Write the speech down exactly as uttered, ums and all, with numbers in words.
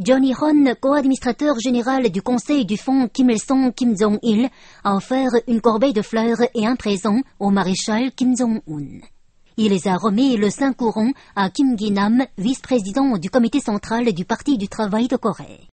John Hee-hon, co-administrateur général du conseil du fonds Kim Il-sung Kim Jong-il, a offert une corbeille de fleurs et un présent au maréchal Kim Jong-un. Il les a remis le cinq courants à Kim Gi-nam, vice-président du comité central du Parti du travail de Corée.